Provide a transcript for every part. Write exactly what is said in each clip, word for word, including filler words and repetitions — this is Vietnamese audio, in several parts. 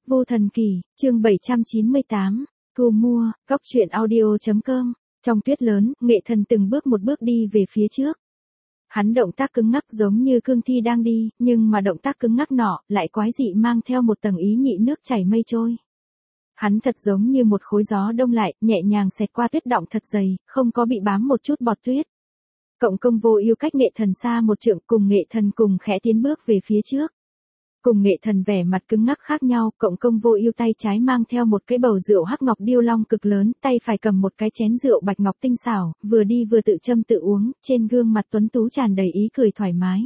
Vô Thần Kỳ, chương bảy trăm chín mươi tám, thu mua, góc truyện audio.com. Trong tuyết lớn, Nghệ Thần từng bước một bước đi về phía trước. Hắn động tác cứng ngắc giống như cương thi đang đi, nhưng mà động tác cứng ngắc nọ lại quái dị mang theo một tầng ý nhị nước chảy mây trôi. Hắn thật giống như một khối gió đông lại, nhẹ nhàng xẹt qua tuyết đọng thật dày, không có bị bám một chút bọt tuyết. Cộng Công Vô Ưu cách Nghệ Thần xa một trượng, cùng Nghệ Thần cùng khẽ tiến bước về phía trước. Cùng Nghệ Thần vẻ mặt cứng ngắc khác nhau, Cộng Công Vô Ưu tay trái mang theo một cái bầu rượu hắc ngọc điêu long cực lớn, tay phải cầm một cái chén rượu bạch ngọc tinh xảo, vừa đi vừa tự châm tự uống, trên gương mặt tuấn tú tràn đầy ý cười thoải mái.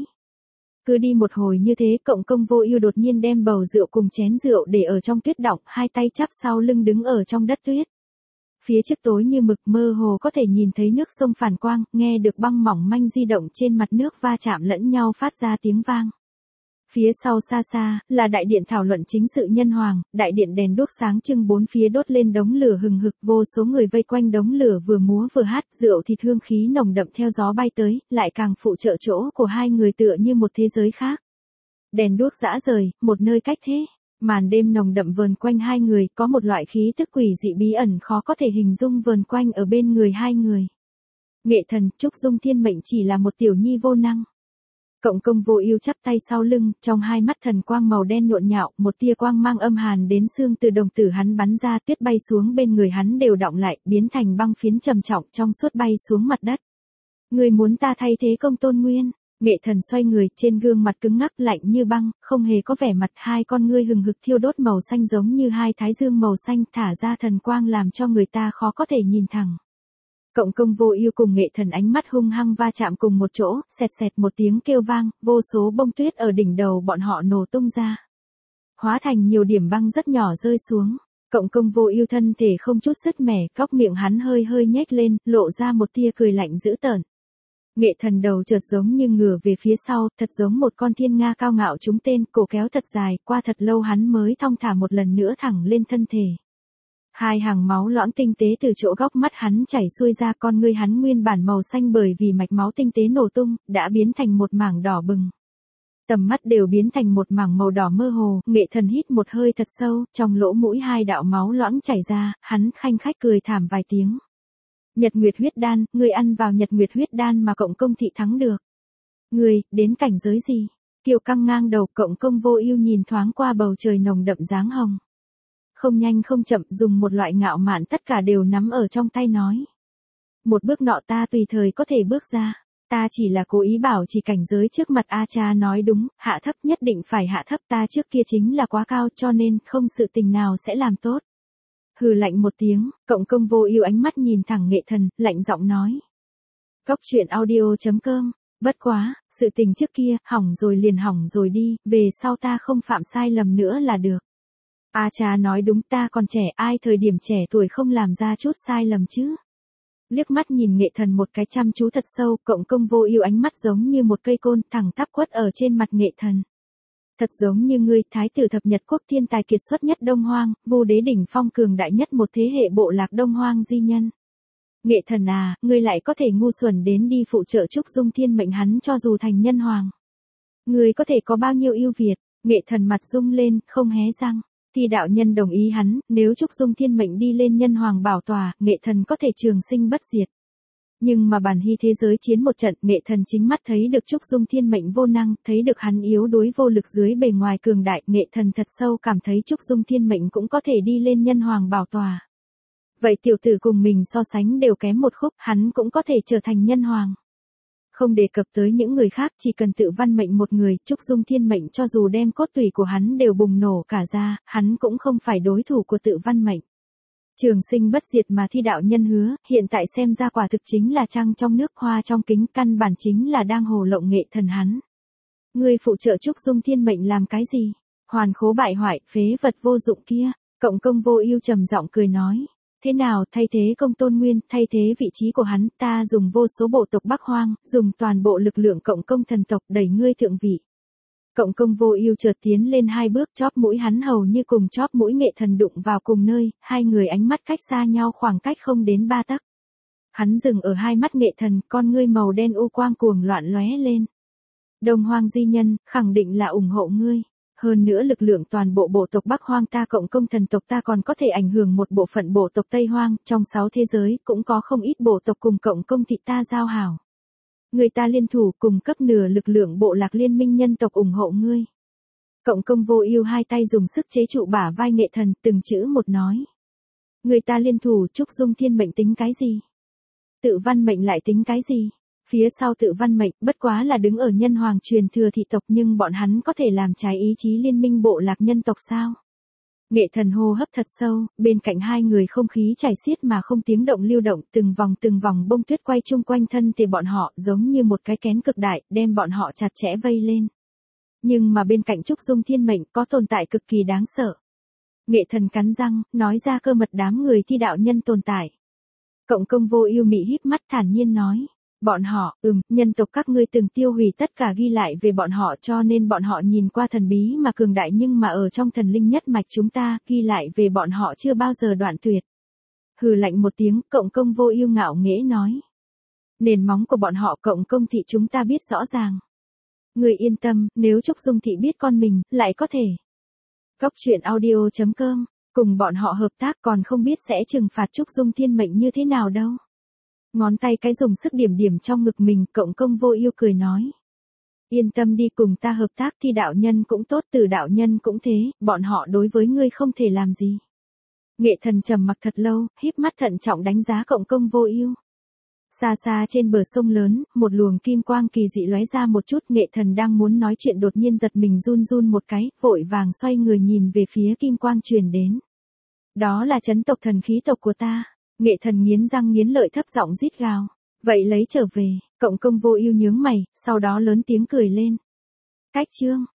Cứ đi một hồi như thế, Cộng Công Vô Ưu đột nhiên đem bầu rượu cùng chén rượu để ở trong tuyết đọng, hai tay chắp sau lưng đứng ở trong đất tuyết. Phía trước tối như mực, mơ hồ có thể nhìn thấy nước sông phản quang, nghe được băng mỏng manh di động trên mặt nước va chạm lẫn nhau phát ra tiếng vang. Phía sau xa xa, là đại điện thảo luận chính sự nhân hoàng, đại điện đèn đuốc sáng trưng bốn phía đốt lên đống lửa hừng hực, vô số người vây quanh đống lửa vừa múa vừa hát, rượu thịt hương khí nồng đậm theo gió bay tới, lại càng phụ trợ chỗ của hai người tựa như một thế giới khác. Đèn đuốc rã rời, một nơi cách thế. Màn đêm nồng đậm vờn quanh hai người, có một loại khí tức quỷ dị bí ẩn khó có thể hình dung vờn quanh ở bên người hai người. Nghệ Thần, Trúc Dung Thiên mệnh chỉ là một tiểu nhi vô năng. Cộng Công Vô Ưu chắp tay sau lưng, trong hai mắt thần quang màu đen nhộn nhạo, một tia quang mang âm hàn đến xương từ đồng tử hắn bắn ra, tuyết bay xuống bên người hắn đều đọng lại, biến thành băng phiến trầm trọng trong suốt bay xuống mặt đất. Người muốn ta thay thế Công Tôn Nguyên? Nghệ Thần xoay người, trên gương mặt cứng ngắc lạnh như băng, không hề có vẻ mặt, hai con ngươi hừng hực thiêu đốt màu xanh giống như hai thái dương màu xanh thả ra thần quang làm cho người ta khó có thể nhìn thẳng. Cộng Công Vô Ưu cùng Nghệ Thần ánh mắt hung hăng va chạm cùng một chỗ, xẹt xẹt một tiếng kêu vang, vô số bông tuyết ở đỉnh đầu bọn họ nổ tung ra. Hóa thành nhiều điểm băng rất nhỏ rơi xuống. Cộng Công Vô Ưu thân thể không chút sứt mẻ, cóc miệng hắn hơi hơi nhếch lên, lộ ra một tia cười lạnh dữ tợn. Nghệ Thần đầu chợt giống như ngửa về phía sau, thật giống một con thiên nga cao ngạo trúng tên, cổ kéo thật dài, qua thật lâu hắn mới thong thả một lần nữa thẳng lên thân thể. Hai hàng máu loãng tinh tế từ chỗ góc mắt hắn chảy xuôi ra, con ngươi hắn nguyên bản màu xanh bởi vì mạch máu tinh tế nổ tung, đã biến thành một mảng đỏ bừng. Tầm mắt đều biến thành một mảng màu đỏ mơ hồ, Nghệ Thần hít một hơi thật sâu, trong lỗ mũi hai đạo máu loãng chảy ra, hắn khanh khách cười thảm vài tiếng. Nhật Nguyệt huyết đan, ngươi ăn vào Nhật Nguyệt huyết đan mà Cộng Công thị thắng được. Ngươi, đến cảnh giới gì? Kiều căng ngang đầu, Cộng Công Vô Ưu nhìn thoáng qua bầu trời nồng đậm dáng hồng. Không nhanh không chậm, dùng một loại ngạo mạn tất cả đều nắm ở trong tay nói. Một bước nọ ta tùy thời có thể bước ra, ta chỉ là cố ý bảo trì cảnh giới trước mặt. A Cha nói đúng, hạ thấp nhất định phải hạ thấp, ta trước kia chính là quá cao cho nên không sự tình nào sẽ làm tốt. Hừ lạnh một tiếng, Cộng Công Vô Ưu ánh mắt nhìn thẳng Nghệ Thần, lạnh giọng nói. Góc truyện audio.com, bất quá, sự tình trước kia, hỏng rồi liền hỏng rồi đi, về sau ta không phạm sai lầm nữa là được. A Cha nói đúng, ta còn trẻ, ai thời điểm trẻ tuổi không làm ra chút sai lầm chứ. Liếc mắt nhìn Nghệ Thần một cái chăm chú thật sâu, Cộng Công Vô Ưu ánh mắt giống như một cây côn thẳng tắp quất ở trên mặt Nghệ Thần. Thật giống như ngươi, thái tử thập Nhật quốc thiên tài kiệt xuất nhất Đông Hoang, Vu đế đỉnh phong cường đại nhất một thế hệ bộ lạc Đông Hoang di nhân. Nghệ Thần à, ngươi lại có thể ngu xuẩn đến đi phụ trợ Trúc Dung Thiên mệnh hắn cho dù thành nhân hoàng. Ngươi có thể có bao nhiêu ưu việt? Nghệ Thần mặt rung lên, không hé răng. Thì đạo nhân đồng ý hắn, nếu Trúc Dung Thiên mệnh đi lên nhân hoàng bảo tòa, Nghệ Thần có thể trường sinh bất diệt. Nhưng mà bản hy thế giới chiến một trận, Nghệ Thần chính mắt thấy được Trúc Dung Thiên mệnh vô năng, thấy được hắn yếu đuối vô lực dưới bề ngoài cường đại, Nghệ Thần thật sâu cảm thấy Trúc Dung Thiên mệnh cũng có thể đi lên nhân hoàng bảo tòa. Vậy tiểu tử cùng mình so sánh đều kém một khúc, hắn cũng có thể trở thành nhân hoàng. Không đề cập tới những người khác, chỉ cần tự văn mệnh một người, Trúc Dung Thiên mệnh cho dù đem cốt tủy của hắn đều bùng nổ cả ra, hắn cũng không phải đối thủ của tự văn mệnh. Trường sinh bất diệt mà thi đạo nhân hứa, hiện tại xem ra quả thực chính là trăng trong nước hoa trong kính, căn bản chính là đang hồ lộng Nghệ Thần hắn. Ngươi phụ trợ Trúc Dung Thiên mệnh làm cái gì? Hoàn khố bại hoại, phế vật vô dụng kia. Cộng Công Vô Ưu trầm giọng cười nói. Thế nào, thay thế Công Tôn Nguyên, thay thế vị trí của hắn, ta dùng vô số bộ tộc Bắc Hoang, dùng toàn bộ lực lượng Cộng Công thần tộc đẩy ngươi thượng vị. Cộng Công Vô Ưu chợt tiến lên hai bước, chóp mũi hắn hầu như cùng chóp mũi Nghệ Thần đụng vào cùng nơi, hai người ánh mắt cách xa nhau khoảng cách không đến ba tấc. Hắn dừng ở hai mắt Nghệ Thần, con ngươi màu đen u quang cuồng loạn lóe lên. Đông Hoang di nhân, khẳng định là ủng hộ ngươi. Hơn nữa lực lượng toàn bộ bộ tộc Bắc Hoang ta cộng công thần tộc ta còn có thể ảnh hưởng một bộ phận bộ tộc Tây Hoang, trong sáu thế giới cũng có không ít bộ tộc cùng cộng công thị ta giao hảo. Người ta liên thủ cùng cấp nửa lực lượng bộ lạc liên minh nhân tộc ủng hộ ngươi. Cộng công Vô Ưu hai tay dùng sức chế trụ bả vai Nghệ Thần, từng chữ một nói. Người ta liên thủ Trúc Dung Thiên mệnh tính cái gì? Tự Văn mệnh lại tính cái gì? Phía sau Tự Văn mệnh bất quá là đứng ở nhân hoàng truyền thừa thị tộc, nhưng bọn hắn có thể làm trái ý chí liên minh bộ lạc nhân tộc sao? Nghệ Thần hô hấp thật sâu, bên cạnh hai người không khí chảy xiết mà không tiếng động lưu động, từng vòng từng vòng bông tuyết quay chung quanh thân thể bọn họ giống như một cái kén cực đại, đem bọn họ chặt chẽ vây lên. Nhưng mà bên cạnh Trúc Dung Thiên mệnh có tồn tại cực kỳ đáng sợ. Nghệ Thần cắn răng, nói ra cơ mật đám người thi đạo nhân tồn tại. Cộng công Vô Ưu mị híp mắt thản nhiên nói. Bọn họ, ừm, nhân tộc các ngươi từng tiêu hủy tất cả ghi lại về bọn họ, cho nên bọn họ nhìn qua thần bí mà cường đại, nhưng mà ở trong thần linh nhất mạch chúng ta, ghi lại về bọn họ chưa bao giờ đoạn tuyệt. Hừ lạnh một tiếng, cộng công Vô Ưu ngạo nghễ nói. Nền móng của bọn họ cộng công thị chúng ta biết rõ ràng. Người yên tâm, nếu Trúc Dung thị biết con mình, lại có thể. Góc truyện audio chấm com, cùng bọn họ hợp tác còn không biết sẽ trừng phạt Trúc Dung Thiên mệnh như thế nào đâu. Ngón tay cái dùng sức điểm điểm trong ngực mình, cộng công Vô Ưu cười nói. Yên tâm đi, cùng ta hợp tác thì đạo nhân cũng tốt, Tử đạo nhân cũng thế, bọn họ đối với ngươi không thể làm gì. Nghệ Thần trầm mặc thật lâu, híp mắt thận trọng đánh giá cộng công Vô Ưu. Xa xa trên bờ sông lớn, một luồng kim quang kỳ dị lóe ra một chút, Nghệ Thần đang muốn nói chuyện đột nhiên giật mình run run một cái, vội vàng xoay người nhìn về phía kim quang truyền đến. Đó là chấn tộc thần khí tộc của ta. Nghệ Thần nghiến răng nghiến lợi thấp giọng rít gào. Vậy lấy trở về, cộng công Vô Ưu nhướng mày, sau đó lớn tiếng cười lên. Cách chương.